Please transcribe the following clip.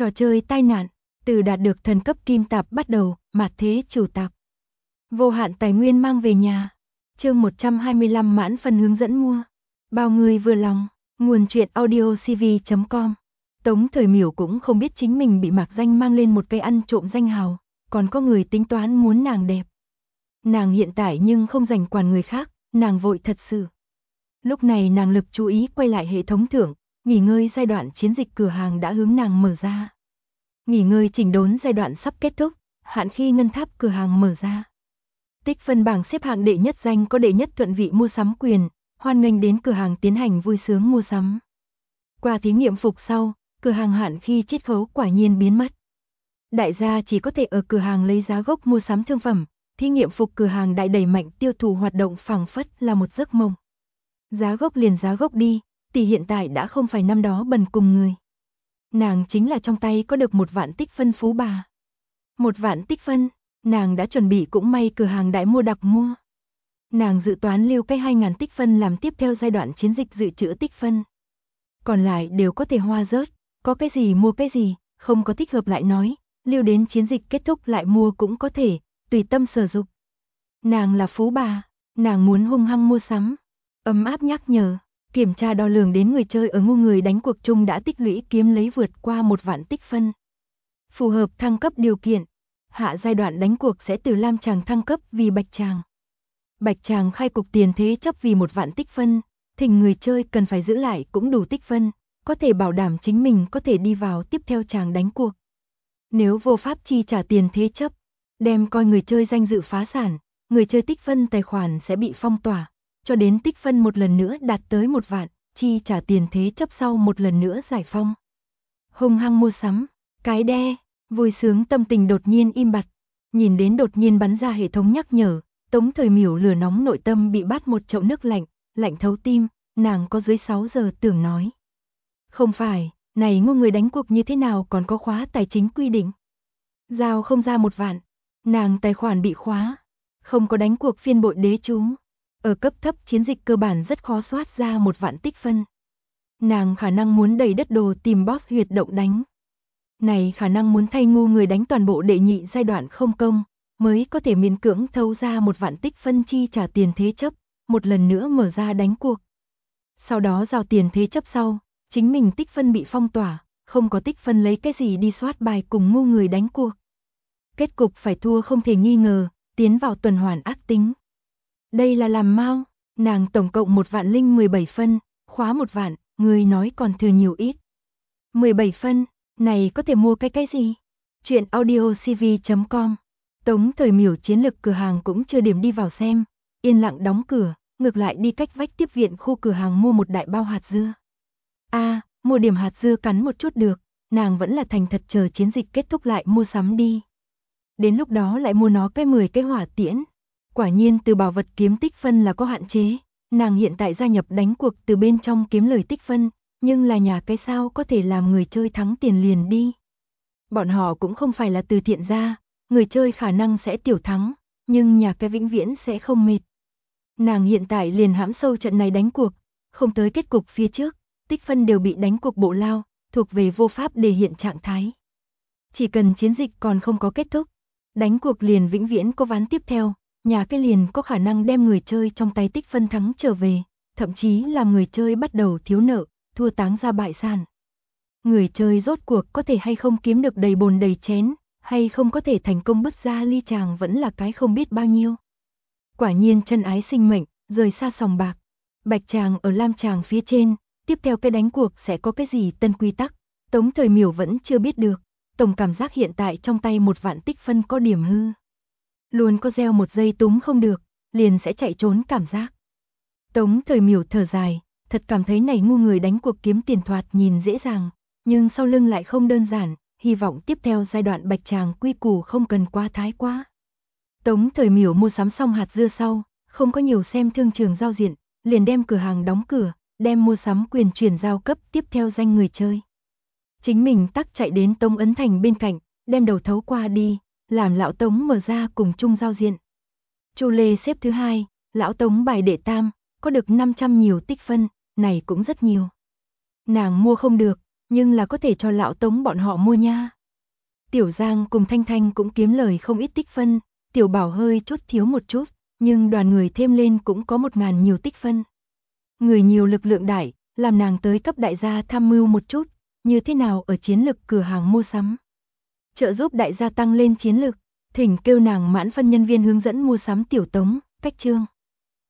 Trò chơi tai nạn, từ đạt được thần cấp kim tạp bắt đầu, mạt thế chủ tạp. Vô hạn tài nguyên mang về nhà. Chương 125 mãn phần hướng dẫn mua. Bao người vừa lòng, nguồn truyện audiocv.com. Tống Thời Miểu cũng không biết chính mình bị mạc danh mang lên một cây ăn trộm danh hào, còn có người tính toán muốn nàng đẹp. Nàng hiện tại nhưng không rảnh quản người khác, nàng vội thật sự. Lúc này nàng lực chú ý quay lại hệ thống thưởng, nghỉ ngơi giai đoạn chiến dịch cửa hàng đã hướng nàng mở ra. Nghỉ ngơi chỉnh đốn giai đoạn sắp kết thúc, hạn khi ngân tháp cửa hàng mở ra. Tích phân bảng xếp hạng đệ nhất danh có đệ nhất thuận vị mua sắm quyền, hoan nghênh đến cửa hàng tiến hành vui sướng mua sắm. Qua thí nghiệm phục sau, cửa hàng hạn khi chiết khấu quả nhiên biến mất. Đại gia chỉ có thể ở cửa hàng lấy giá gốc mua sắm thương phẩm, thí nghiệm phục cửa hàng đại đẩy mạnh tiêu thụ hoạt động phảng phất là một giấc mộng. Giá gốc liền giá gốc đi, tỷ hiện tại đã không phải năm đó bần cùng người. Nàng chính là trong tay có được 1 vạn tích phân phú bà. 1 vạn tích phân, nàng đã chuẩn bị cũng may cửa hàng đại mua đặc mua. Nàng dự toán lưu cái 2.000 tích phân làm tiếp theo giai đoạn chiến dịch dự trữ tích phân. Còn lại đều có thể hoa rớt, có cái gì mua cái gì, không có thích hợp lại nói, lưu đến chiến dịch kết thúc lại mua cũng có thể, tùy tâm sở dục. Nàng là phú bà, nàng muốn hung hăng mua sắm. Ấm áp nhắc nhở, kiểm tra đo lường đến người chơi ở ngu người đánh cuộc chung đã tích lũy kiếm lấy vượt qua 1 vạn tích phân. Phù hợp thăng cấp điều kiện, hạ giai đoạn đánh cuộc sẽ từ lam tràng thăng cấp vì bạch tràng. Bạch tràng khai cục tiền thế chấp vì 1 vạn tích phân, thỉnh người chơi cần phải giữ lại cũng đủ tích phân, có thể bảo đảm chính mình có thể đi vào tiếp theo tràng đánh cuộc. Nếu vô pháp chi trả tiền thế chấp, đem coi người chơi danh dự phá sản, người chơi tích phân tài khoản sẽ bị phong tỏa, cho đến tích phân một lần nữa đạt tới 1 vạn, chi trả tiền thế chấp sau một lần nữa giải phong. Hung hăng mua sắm, cái đe, vui sướng tâm tình đột nhiên im bặt, nhìn đến đột nhiên bắn ra hệ thống nhắc nhở, Tống Thời Miểu lửa nóng nội tâm bị bắt một chậu nước lạnh, lạnh thấu tim, nàng có dưới 6 giờ tưởng nói. Không phải, này ngu người đánh cuộc như thế nào còn có khóa tài chính quy định. Giao không ra 1 vạn, nàng tài khoản bị khóa, không có đánh cuộc phiên bội đế chú. Ở cấp thấp chiến dịch cơ bản rất khó soát ra 1 vạn tích phân. Nàng khả năng muốn đầy đất đồ tìm boss huyệt động đánh. Này khả năng muốn thay ngu người đánh toàn bộ đệ nhị giai đoạn không công, mới có thể miễn cưỡng thâu ra 1 vạn tích phân chi trả tiền thế chấp, một lần nữa mở ra đánh cuộc. Sau đó giao tiền thế chấp sau, chính mình tích phân bị phong tỏa, không có tích phân lấy cái gì đi soát bài cùng ngu người đánh cuộc. Kết cục phải thua không thể nghi ngờ, tiến vào tuần hoàn ác tính. Đây là làm mau, nàng tổng cộng 1.017 phân, khóa 1 vạn, người nói còn thừa nhiều ít. 17 phân, này có thể mua cái gì? Chuyện audiocv.com. Tống Thời Miểu chiến lực cửa hàng cũng chưa điểm đi vào xem, yên lặng đóng cửa, ngược lại đi cách vách tiếp viện khu cửa hàng mua một đại bao hạt dưa. Mua điểm hạt dưa cắn một chút được, nàng vẫn là thành thật chờ chiến dịch kết thúc lại mua sắm đi. Đến lúc đó lại mua nó cái 10 cái hỏa tiễn. Quả nhiên từ bảo vật kiếm tích phân là có hạn chế, nàng hiện tại gia nhập đánh cuộc từ bên trong kiếm lời tích phân, nhưng là nhà cái sao có thể làm người chơi thắng tiền liền đi. Bọn họ cũng không phải là từ thiện gia, người chơi khả năng sẽ tiểu thắng, nhưng nhà cái vĩnh viễn sẽ không mệt. Nàng hiện tại liền hãm sâu trận này đánh cuộc, không tới kết cục phía trước, tích phân đều bị đánh cuộc bộ lao, thuộc về vô pháp để hiện trạng thái. Chỉ cần chiến dịch còn không có kết thúc, đánh cuộc liền vĩnh viễn có ván tiếp theo. Nhà cái liền có khả năng đem người chơi trong tay tích phân thắng trở về, thậm chí làm người chơi bắt đầu thiếu nợ, thua táng ra bại sản. Người chơi rốt cuộc có thể hay không kiếm được đầy bồn đầy chén, hay không có thể thành công bứt ra ly tràng vẫn là cái không biết bao nhiêu. Quả nhiên chân ái sinh mệnh, rời xa sòng bạc. Bạch tràng ở lam tràng phía trên, tiếp theo cái đánh cuộc sẽ có cái gì tân quy tắc, Tống Thời Miểu vẫn chưa biết được. Tổng cảm giác hiện tại trong tay 1 vạn tích phân có điểm hư. Luôn có gieo một giây túm không được, liền sẽ chạy trốn cảm giác. Tống Thời Miểu thở dài, thật cảm thấy này ngu người đánh cuộc kiếm tiền thoạt nhìn dễ dàng, nhưng sau lưng lại không đơn giản, hy vọng tiếp theo giai đoạn bạch tràng quy củ không cần quá thái quá. Tống Thời Miểu mua sắm xong hạt dưa sau, không có nhiều xem thương trường giao diện, liền đem cửa hàng đóng cửa, đem mua sắm quyền chuyển giao cấp tiếp theo danh người chơi. Chính mình tắc chạy đến Tống Ấn Thành bên cạnh, đem đầu thấu qua đi, làm lão Tống mở ra cùng chung giao diện. Chu Lê xếp thứ 2, lão Tống bài đệ tam, có được 500 nhiều tích phân, này cũng rất nhiều. Nàng mua không được, nhưng là có thể cho lão Tống bọn họ mua nha. Tiểu Giang cùng Thanh Thanh cũng kiếm lời không ít tích phân, Tiểu Bảo hơi chút thiếu một chút, nhưng đoàn người thêm lên cũng có 1000 nhiều tích phân. Người nhiều lực lượng đại, làm nàng tới cấp đại gia tham mưu một chút, như thế nào ở chiến lực cửa hàng mua sắm. Trợ giúp đại gia tăng lên chiến lực, thỉnh kêu nàng mãn phân nhân viên hướng dẫn mua sắm Tiểu Tống, cách chương.